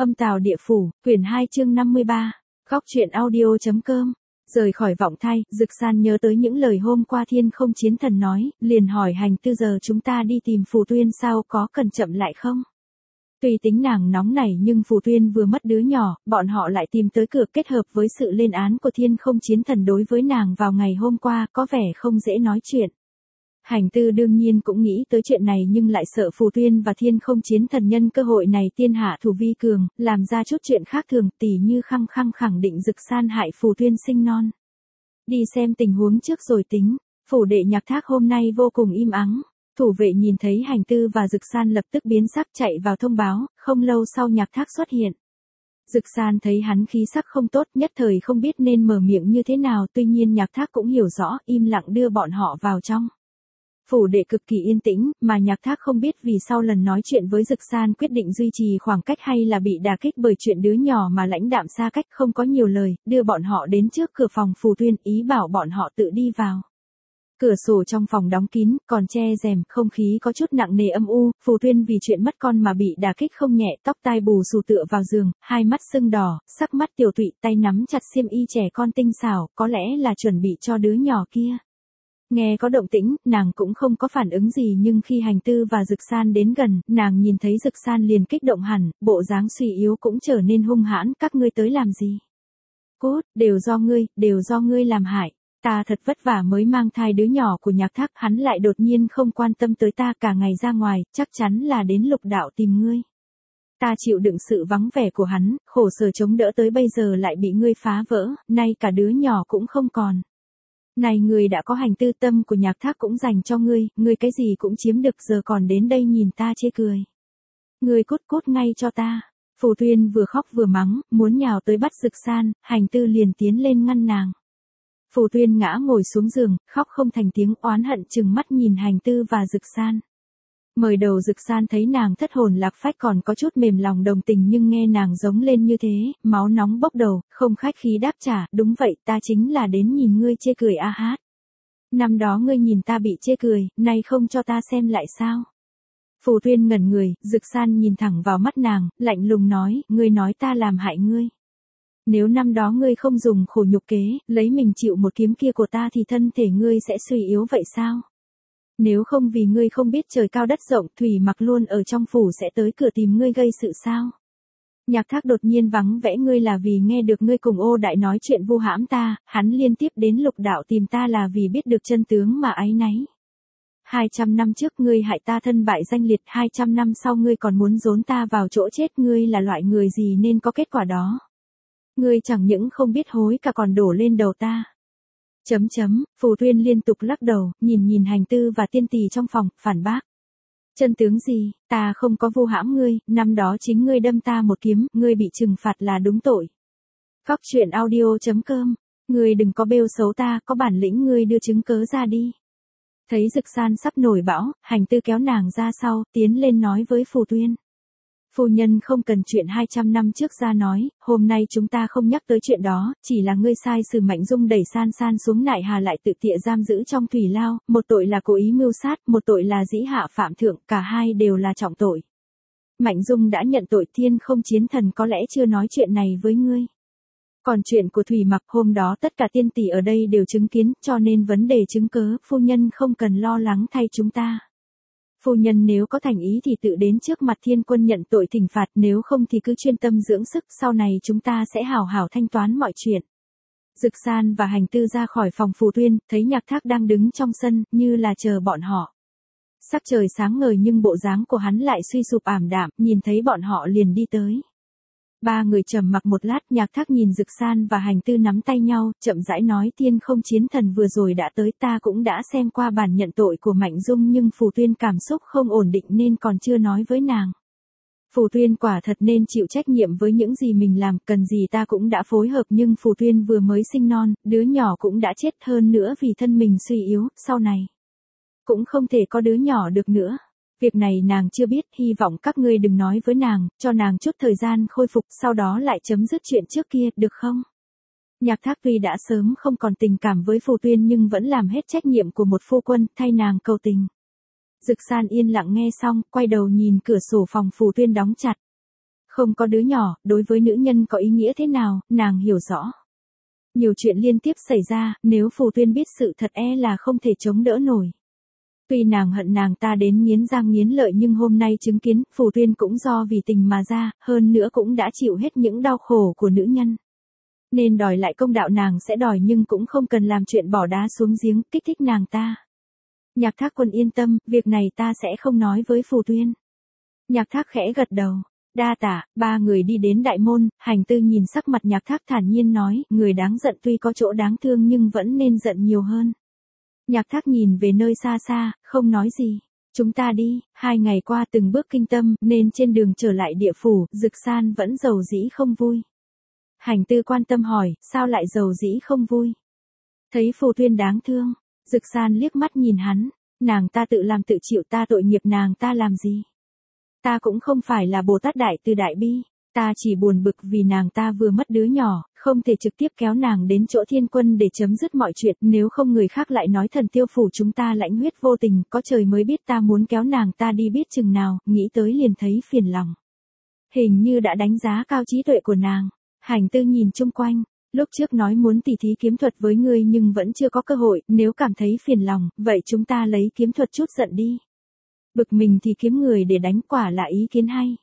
Âm Tào Địa Phủ, quyển 2 chương 53, góc truyện audio.com. Rời khỏi vọng thai, Dực San nhớ tới những lời hôm qua Thiên Không Chiến Thần nói, liền hỏi Hành Tư giờ chúng ta đi tìm Phù Tuyên sao, có cần chậm lại không? Tuy tính nàng nóng nảy nhưng Phù Tuyên vừa mất đứa nhỏ, bọn họ lại tìm tới cửa, kết hợp với sự lên án của Thiên Không Chiến Thần đối với nàng vào ngày hôm qua, có vẻ không dễ nói chuyện. Hành Tư đương nhiên cũng nghĩ tới chuyện này nhưng lại sợ Phù Tuyên và Thiên Không Chiến Thần nhân cơ hội này tiên hạ thủ vi cường, làm ra chút chuyện khác thường, tỉ như khăng khăng khẳng định Dực San hại Phù Tuyên sinh non. Đi xem tình huống trước rồi tính. Phủ đệ Nhạc Thác hôm nay vô cùng im ắng. Thủ vệ nhìn thấy Hành Tư và Dực San lập tức biến sắc chạy vào thông báo, không lâu sau Nhạc Thác xuất hiện. Dực San thấy hắn khí sắc không tốt, nhất thời không biết nên mở miệng như thế nào, tuy nhiên Nhạc Thác cũng hiểu rõ, im lặng đưa bọn họ vào trong. Phủ đệ cực kỳ yên tĩnh, mà Nhạc Thác không biết vì sau lần nói chuyện với Dực San quyết định duy trì khoảng cách hay là bị đả kích bởi chuyện đứa nhỏ mà lãnh đạm xa cách, không có nhiều lời, đưa bọn họ đến trước cửa phòng Phù Tuyên, ý bảo bọn họ tự đi vào. Cửa sổ trong phòng đóng kín, còn che rèm, không khí có chút nặng nề âm u, Phù Tuyên vì chuyện mất con mà bị đả kích không nhẹ, tóc tai bù xù tựa vào giường, hai mắt sưng đỏ, sắc mắt tiều tụy, tay nắm chặt xiêm y trẻ con tinh xảo, có lẽ là chuẩn bị cho đứa nhỏ kia. Nghe có động tĩnh, nàng cũng không có phản ứng gì nhưng khi Hành Tư và Dực San đến gần, nàng nhìn thấy Dực San liền kích động hẳn, bộ dáng suy yếu cũng trở nên hung hãn, các ngươi tới làm gì? Cút, đều do ngươi làm hại. Ta thật vất vả mới mang thai đứa nhỏ của Nhạc Thác, hắn lại đột nhiên không quan tâm tới ta, cả ngày ra ngoài, chắc chắn là đến Lục Đạo tìm ngươi. Ta chịu đựng sự vắng vẻ của hắn, khổ sở chống đỡ tới bây giờ lại bị ngươi phá vỡ, nay cả đứa nhỏ cũng không còn. Này ngươi đã có Hành Tư, tâm của Nhạc Thác cũng dành cho ngươi cái gì cũng chiếm được, giờ còn đến đây nhìn ta chê cười. Ngươi cút ngay cho ta. Phù Tuyên vừa khóc vừa mắng, muốn nhào tới bắt Dực San, Hành Tư liền tiến lên ngăn nàng. Phù Tuyên ngã ngồi xuống giường, khóc không thành tiếng, oán hận trừng mắt nhìn Hành Tư và Dực San. Mời đầu Dực San thấy nàng thất hồn lạc phách còn có chút mềm lòng đồng tình nhưng nghe nàng giống lên như thế, máu nóng bốc đầu, không khách khí đáp trả, đúng vậy, ta chính là đến nhìn ngươi chê cười a hát. Năm đó ngươi nhìn ta bị chê cười, nay không cho ta xem lại sao? Phù Tuyên ngẩn người, Dực San nhìn thẳng vào mắt nàng, lạnh lùng nói, ngươi nói ta làm hại ngươi. Nếu năm đó ngươi không dùng khổ nhục kế, lấy mình chịu một kiếm kia của ta thì thân thể ngươi sẽ suy yếu vậy sao? Nếu không vì ngươi không biết trời cao đất rộng, Thủy Mặc luôn ở trong phủ sẽ tới cửa tìm ngươi gây sự sao? Nhạc Thác đột nhiên vắng vẻ ngươi là vì nghe được ngươi cùng Ô Đại nói chuyện vu hãm ta, hắn liên tiếp đến Lục Đạo tìm ta là vì biết được chân tướng mà áy náy. 200 năm trước ngươi hại ta thân bại danh liệt, 200 năm sau ngươi còn muốn dốn ta vào chỗ chết, ngươi là loại người gì nên có kết quả đó? Ngươi chẳng những không biết hối cả còn đổ lên đầu ta. Phù Tuyên liên tục lắc đầu, nhìn Hành Tư và Tiên Tỷ trong phòng, phản bác. Chân tướng gì, ta không có vu hãm ngươi, năm đó chính ngươi đâm ta một kiếm, ngươi bị trừng phạt là đúng tội. Góc truyện audio.com, ngươi đừng có bêu xấu ta, có bản lĩnh ngươi đưa chứng cớ ra đi. Thấy Dực San sắp nổi bão, Hành Tư kéo nàng ra sau, tiến lên nói với Phù Tuyên. Phu nhân không cần chuyện 200 năm trước ra nói, hôm nay chúng ta không nhắc tới chuyện đó, chỉ là ngươi sai sử Mạnh Dung đẩy San xuống Nại Hà lại tự tiện giam giữ trong thủy lao, một tội là cố ý mưu sát, một tội là dĩ hạ phạm thượng, cả hai đều là trọng tội. Mạnh Dung đã nhận tội, Thiên Không Chiến Thần có lẽ chưa nói chuyện này với ngươi. Còn chuyện của Thủy Mặc hôm đó tất cả tiên tỷ ở đây đều chứng kiến, cho nên vấn đề chứng cớ, phu nhân không cần lo lắng thay chúng ta. Phu nhân nếu có thành ý thì tự đến trước mặt Thiên Quân nhận tội thỉnh phạt, nếu không thì cứ chuyên tâm dưỡng sức, sau này chúng ta sẽ hảo hảo thanh toán mọi chuyện. Dực San và Hành Tư ra khỏi phòng Phù Tuyên, thấy Nhạc Thác đang đứng trong sân, như là chờ bọn họ. Sắc trời sáng ngời nhưng bộ dáng của hắn lại suy sụp ảm đạm, nhìn thấy bọn họ liền đi tới. Ba người trầm mặc một lát, Nhạc Thác nhìn Dực San và Hành Tư nắm tay nhau, chậm rãi nói, Thiên Không Chiến Thần vừa rồi đã tới, ta cũng đã xem qua bản nhận tội của Mạnh Dung nhưng Phù Tuyên cảm xúc không ổn định nên còn chưa nói với nàng. Phù Tuyên quả thật nên chịu trách nhiệm với những gì mình làm, cần gì ta cũng đã phối hợp nhưng Phù Tuyên vừa mới sinh non, đứa nhỏ cũng đã chết, hơn nữa vì thân mình suy yếu, sau này cũng không thể có đứa nhỏ được nữa. Việc này nàng chưa biết, hy vọng các ngươi đừng nói với nàng, cho nàng chút thời gian khôi phục, sau đó lại chấm dứt chuyện trước kia, được không? Nhạc Thác tuy đã sớm không còn tình cảm với Phù Tuyên nhưng vẫn làm hết trách nhiệm của một phu quân, thay nàng cầu tình. Dực San yên lặng nghe xong, quay đầu nhìn cửa sổ phòng Phù Tuyên đóng chặt. Không có đứa nhỏ, đối với nữ nhân có ý nghĩa thế nào, nàng hiểu rõ. Nhiều chuyện liên tiếp xảy ra, nếu Phù Tuyên biết sự thật là không thể chống đỡ nổi. Tuy nàng hận nàng ta đến nghiến răng nghiến lợi nhưng hôm nay chứng kiến, Phù Tuyên cũng do vì tình mà ra, hơn nữa cũng đã chịu hết những đau khổ của nữ nhân. Nên đòi lại công đạo nàng sẽ đòi nhưng cũng không cần làm chuyện bỏ đá xuống giếng, kích thích nàng ta. Nhạc Thác Quân yên tâm, việc này ta sẽ không nói với Phù Tuyên. Nhạc Thác khẽ gật đầu. Đa tạ, ba người đi đến đại môn, Hành Tư nhìn sắc mặt Nhạc Thác thản nhiên nói, người đáng giận tuy có chỗ đáng thương nhưng vẫn nên giận nhiều hơn. Nhạc Thác nhìn về nơi xa xa, không nói gì. Chúng ta đi, 2 ngày qua từng bước kinh tâm, nên trên đường trở lại địa phủ, Dực San vẫn dầu dĩ không vui. Hành Tư quan tâm hỏi, sao lại dầu dĩ không vui? Thấy Phù Tuyên đáng thương, Dực San liếc mắt nhìn hắn, nàng ta tự làm tự chịu, ta tội nghiệp nàng ta làm gì? Ta cũng không phải là Bồ Tát Đại Từ Đại Bi, ta chỉ buồn bực vì nàng ta vừa mất đứa nhỏ, không thể trực tiếp kéo nàng đến chỗ Thiên Quân để chấm dứt mọi chuyện, nếu không người khác lại nói Thần Tiêu Phủ chúng ta lãnh huyết vô tình, có trời mới biết ta muốn kéo nàng ta đi biết chừng nào, nghĩ tới liền thấy phiền lòng. Hình như đã đánh giá cao trí tuệ của nàng. Hành Tư nhìn chung quanh, lúc trước nói muốn tỉ thí kiếm thuật với ngươi nhưng vẫn chưa có cơ hội, nếu cảm thấy phiền lòng, vậy chúng ta lấy kiếm thuật chút giận đi. Bực mình thì kiếm người để đánh, quả là ý kiến hay.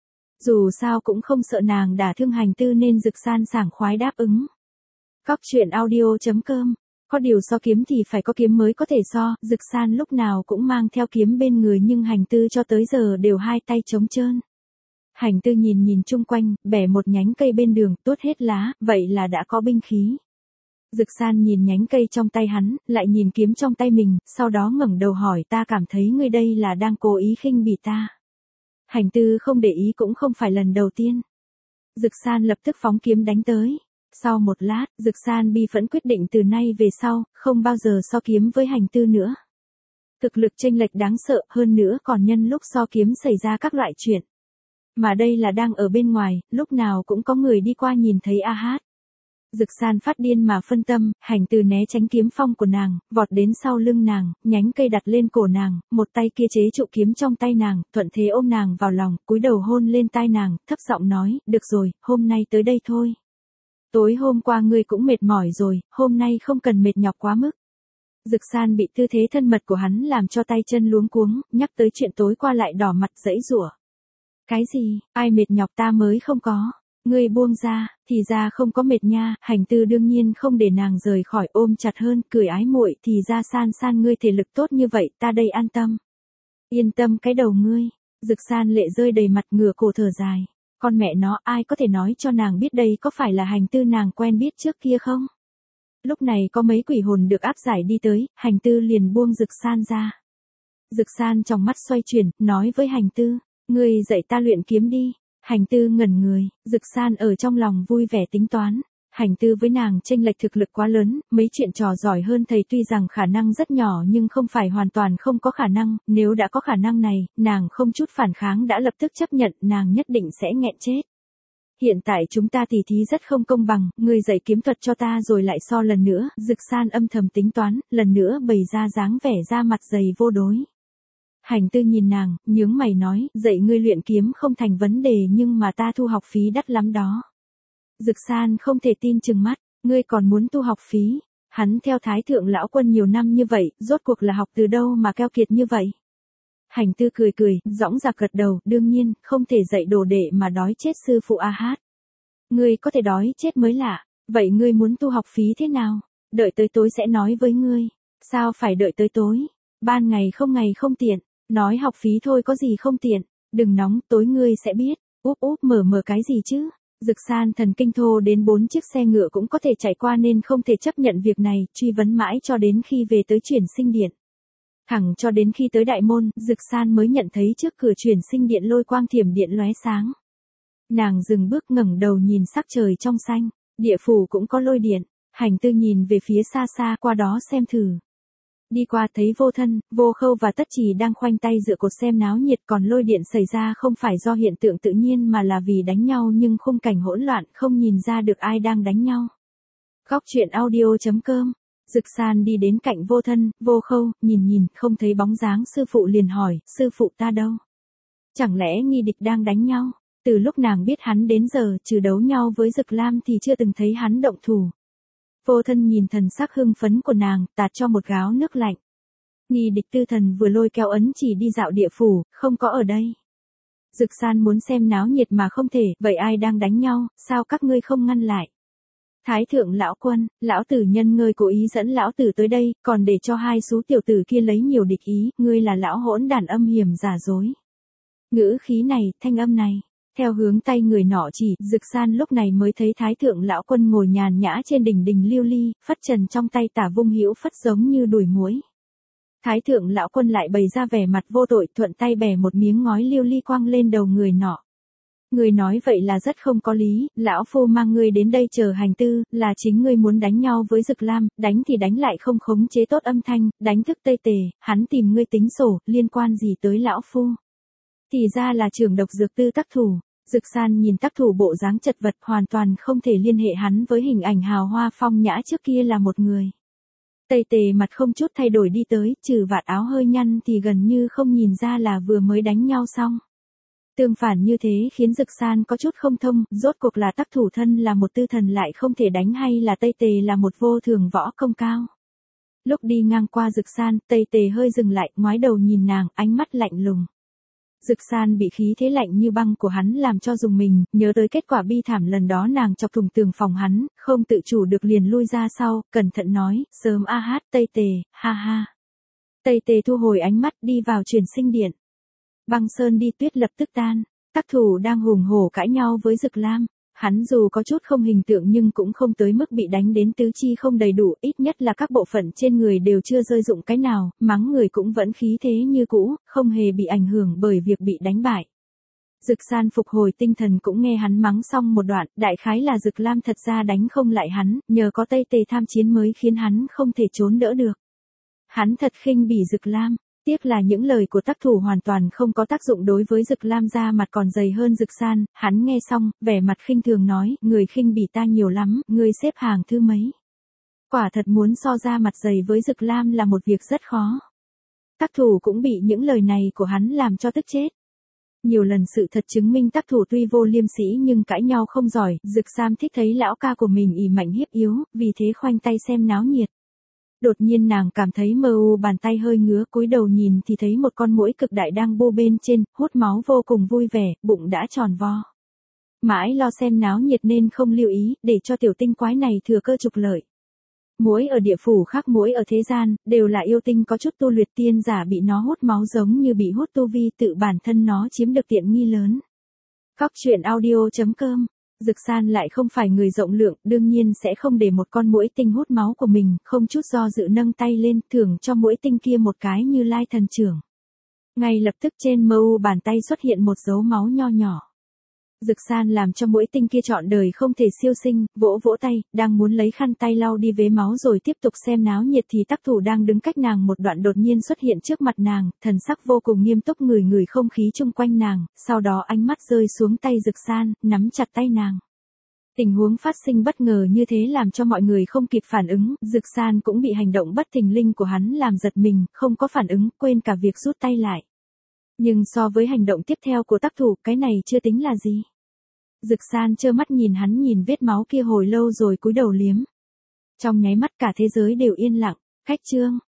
Dù sao cũng không sợ nàng đả thương Hành Tư nên Dực San sảng khoái đáp ứng. Cóc truyện audio.com. Có điều so kiếm thì phải có kiếm mới có thể so, Dực San lúc nào cũng mang theo kiếm bên người nhưng Hành Tư cho tới giờ đều hai tay trống trơn. Hành Tư nhìn chung quanh, bẻ một nhánh cây bên đường, tuốt hết lá, vậy là đã có binh khí. Dực San nhìn nhánh cây trong tay hắn, lại nhìn kiếm trong tay mình, sau đó ngẩng đầu hỏi, ta cảm thấy ngươi đây là đang cố ý khinh bỉ ta. Hành Tư không để ý cũng không phải lần đầu tiên. Dực San lập tức phóng kiếm đánh tới. Sau một lát, Dực San bi phẫn quyết định từ nay về sau, không bao giờ so kiếm với Hành Tư nữa. Thực lực chênh lệch đáng sợ, hơn nữa còn nhân lúc so kiếm xảy ra các loại chuyện. Mà đây là đang ở bên ngoài, lúc nào cũng có người đi qua nhìn thấy a hát. Dực San phát điên mà phân tâm, Hành Tư né tránh kiếm phong của nàng, vọt đến sau lưng nàng, nhánh cây đặt lên cổ nàng, một tay kia chế trụ kiếm trong tay nàng, thuận thế ôm nàng vào lòng, cúi đầu hôn lên tai nàng, thấp giọng nói, được rồi, hôm nay tới đây thôi. Tối hôm qua ngươi cũng mệt mỏi rồi, hôm nay không cần mệt nhọc quá mức. Dực San bị tư thế thân mật của hắn làm cho tay chân luống cuống, nhắc tới chuyện tối qua lại đỏ mặt giãy giụa. Cái gì, ai mệt nhọc ta mới không có. Ngươi buông ra, thì ra không có mệt nha, Hành Tư đương nhiên không để nàng rời khỏi, ôm chặt hơn, cười ái muội, thì ra San ngươi thể lực tốt như vậy, ta đây an tâm. Yên tâm cái đầu ngươi. Dực San lệ rơi đầy mặt, ngửa cổ thở dài. Con mẹ nó, ai có thể nói cho nàng biết đây có phải là Hành Tư nàng quen biết trước kia không? Lúc này có mấy quỷ hồn được áp giải đi tới, Hành Tư liền buông Dực San ra. Dực San trong mắt xoay chuyển, nói với Hành Tư, ngươi dạy ta luyện kiếm đi. Hành Tư ngẩn người, Dực San ở trong lòng vui vẻ tính toán. Hành Tư với nàng chênh lệch thực lực quá lớn, mấy chuyện trò giỏi hơn thầy tuy rằng khả năng rất nhỏ nhưng không phải hoàn toàn không có khả năng, nếu đã có khả năng này, nàng không chút phản kháng đã lập tức chấp nhận, nàng nhất định sẽ nghẹn chết. Hiện tại chúng ta tỉ thí rất không công bằng, ngươi dạy kiếm thuật cho ta rồi lại so lần nữa, Dực San âm thầm tính toán, lần nữa bày ra dáng vẻ ra mặt dày vô đối. Hành Tư nhìn nàng, nhướng mày nói, dạy ngươi luyện kiếm không thành vấn đề nhưng mà ta thu học phí đắt lắm đó. Dực San không thể tin trừng mắt, ngươi còn muốn tu học phí, hắn theo Thái Thượng Lão Quân nhiều năm như vậy, rốt cuộc là học từ đâu mà keo kiệt như vậy. Hành Tư cười, dõng dạc gật đầu, đương nhiên, không thể dạy đồ đệ mà đói chết sư phụ a hát. Ngươi có thể đói chết mới lạ, vậy ngươi muốn tu học phí thế nào? Đợi tới tối sẽ nói với ngươi. Sao phải đợi tới tối? Ban ngày không tiện. Nói học phí thôi có gì không tiện, đừng nóng, tối ngươi sẽ biết. Úp mở cái gì chứ? Dực San thần kinh thô đến 4 chiếc xe ngựa cũng có thể chạy qua nên không thể chấp nhận việc này, truy vấn mãi cho đến khi về tới chuyển sinh điện. Thẳng cho đến khi tới đại môn, Dực San mới nhận thấy trước cửa chuyển sinh điện lôi quang thiểm điện lóe sáng. Nàng dừng bước ngẩng đầu nhìn sắc trời trong xanh, địa phủ cũng có lôi điện, Hành Tư nhìn về phía xa xa qua đó xem thử. Đi qua thấy Vô Thân, Vô Khâu và Tất Trì đang khoanh tay dựa cột xem náo nhiệt, còn lôi điện xảy ra không phải do hiện tượng tự nhiên mà là vì đánh nhau nhưng khung cảnh hỗn loạn không nhìn ra được ai đang đánh nhau. Góc truyện audio.com. Dực San đi đến cạnh Vô Thân, Vô Khâu, nhìn không thấy bóng dáng sư phụ liền hỏi, sư phụ ta đâu? Chẳng lẽ nghi địch đang đánh nhau? Từ lúc nàng biết hắn đến giờ trừ đấu nhau với Dực Lam thì chưa từng thấy hắn động thủ. Vô Thân nhìn thần sắc hưng phấn của nàng, tạt cho một gáo nước lạnh. Nghi Địch Tư Thần vừa lôi kéo ấn chỉ đi dạo địa phủ, không có ở đây. Dực San muốn xem náo nhiệt mà không thể, vậy ai đang đánh nhau, sao các ngươi không ngăn lại? Thái thượng lão quân, lão tử nhân ngươi cố ý dẫn lão tử tới đây, còn để cho hai số tiểu tử kia lấy nhiều địch ý, ngươi là lão hỗn đản âm hiểm giả dối. Ngữ khí này, thanh âm này, theo hướng tay người nọ chỉ, Dực San lúc này mới thấy Thái thượng lão quân ngồi nhàn nhã trên đỉnh đình lưu ly, phất trần trong tay tả vung hữu phất giống như đùi muối. Thái thượng lão quân lại bày ra vẻ mặt vô tội, thuận tay bẻ một miếng ngói lưu ly quăng lên đầu người nọ. Người nói vậy là rất không có lý, lão phu mang ngươi đến đây chờ hành tư, là chính ngươi muốn đánh nhau với Dực Lam, đánh thì đánh lại không khống chế tốt âm thanh, đánh thức Tây Tề, hắn tìm ngươi tính sổ, liên quan gì tới lão phu? Thì ra là trưởng độc dược tư Tắc Thủ. Dực San nhìn Tắc Thủ bộ dáng chật vật, hoàn toàn không thể liên hệ hắn với hình ảnh hào hoa phong nhã trước kia là một người. Tây Tề mặt không chút thay đổi đi tới, trừ vạt áo hơi nhăn thì gần như không nhìn ra là vừa mới đánh nhau xong. Tương phản như thế khiến Dực San có chút không thông, rốt cuộc là Tắc Thủ thân là một tư thần lại không thể đánh hay là Tây Tề là một vô thường võ công cao. Lúc đi ngang qua Dực San, Tây Tề hơi dừng lại, ngoái đầu nhìn nàng, ánh mắt lạnh lùng. Dực San bị khí thế lạnh như băng của hắn làm cho rùng mình, nhớ tới kết quả bi thảm lần đó nàng chọc thủng tường phòng hắn, không tự chủ được liền lui ra sau, cẩn thận nói, sớm a hát Tây Tề, ha ha. Tây Tề thu hồi ánh mắt đi vào truyền sinh điện. Băng sơn đi tuyết lập tức tan, Tắc Thủ đang hùng hổ cãi nhau với Dực Lam. Hắn dù có chút không hình tượng nhưng cũng không tới mức bị đánh đến tứ chi không đầy đủ, ít nhất là các bộ phận trên người đều chưa rơi dụng cái nào, mắng người cũng vẫn khí thế như cũ, không hề bị ảnh hưởng bởi việc bị đánh bại. Dực San phục hồi tinh thần cũng nghe hắn mắng xong một đoạn, đại khái là Dực Lam thật ra đánh không lại hắn, nhờ có Tây Tề tham chiến mới khiến hắn không thể trốn đỡ được. Hắn thật khinh bỉ Dực Lam. Tiếc là những lời của Tắc Thủ hoàn toàn không có tác dụng đối với Dực Lam, da mặt còn dày hơn Dực San, hắn nghe xong, vẻ mặt khinh thường nói, người khinh bỉ ta nhiều lắm, ngươi xếp hàng thứ mấy. Quả thật muốn so ra mặt dày với Dực Lam là một việc rất khó. Tắc Thủ cũng bị những lời này của hắn làm cho tức chết. Nhiều lần sự thật chứng minh Tắc Thủ tuy vô liêm sỉ nhưng cãi nhau không giỏi, Dực Sam thích thấy lão ca của mình ỷ mạnh hiếp yếu, vì thế khoanh tay xem náo nhiệt. Đột nhiên nàng cảm thấy mơ u, bàn tay hơi ngứa, cúi đầu nhìn thì thấy một con muỗi cực đại đang bu bên trên, hút máu vô cùng vui vẻ, bụng đã tròn vo. Mãi lo xem náo nhiệt nên không lưu ý, để cho tiểu tinh quái này thừa cơ trục lợi. Muỗi ở địa phủ khác muỗi ở thế gian, đều là yêu tinh có chút tu luyện, tiên giả bị nó hút máu giống như bị hút tu vi, tự bản thân nó chiếm được tiện nghi lớn. Góc truyện audio.com. Dực San lại không phải người rộng lượng, đương nhiên sẽ không để một con muỗi tinh hút máu của mình, không chút do dự nâng tay lên, thưởng cho muỗi tinh kia một cái Như Lai thần chưởng. Ngay lập tức trên mu bàn tay xuất hiện một dấu máu nho nhỏ. Dực San làm cho muỗi tinh kia trọn đời không thể siêu sinh, vỗ vỗ tay, đang muốn lấy khăn tay lau đi vế máu rồi tiếp tục xem náo nhiệt thì Tắc Thủ đang đứng cách nàng một đoạn đột nhiên xuất hiện trước mặt nàng, thần sắc vô cùng nghiêm túc, ngửi không khí chung quanh nàng, sau đó ánh mắt rơi xuống tay Dực San, nắm chặt tay nàng. Tình huống phát sinh bất ngờ như thế làm cho mọi người không kịp phản ứng, Dực San cũng bị hành động bất thình lình của hắn làm giật mình, không có phản ứng, quên cả việc rút tay lại. Nhưng so với hành động tiếp theo của Tắc Thủ, cái này chưa tính là gì. Dực San trơ mắt nhìn hắn nhìn vết máu kia hồi lâu rồi cúi đầu liếm. Trong nháy mắt cả thế giới đều yên lặng. Khách chương.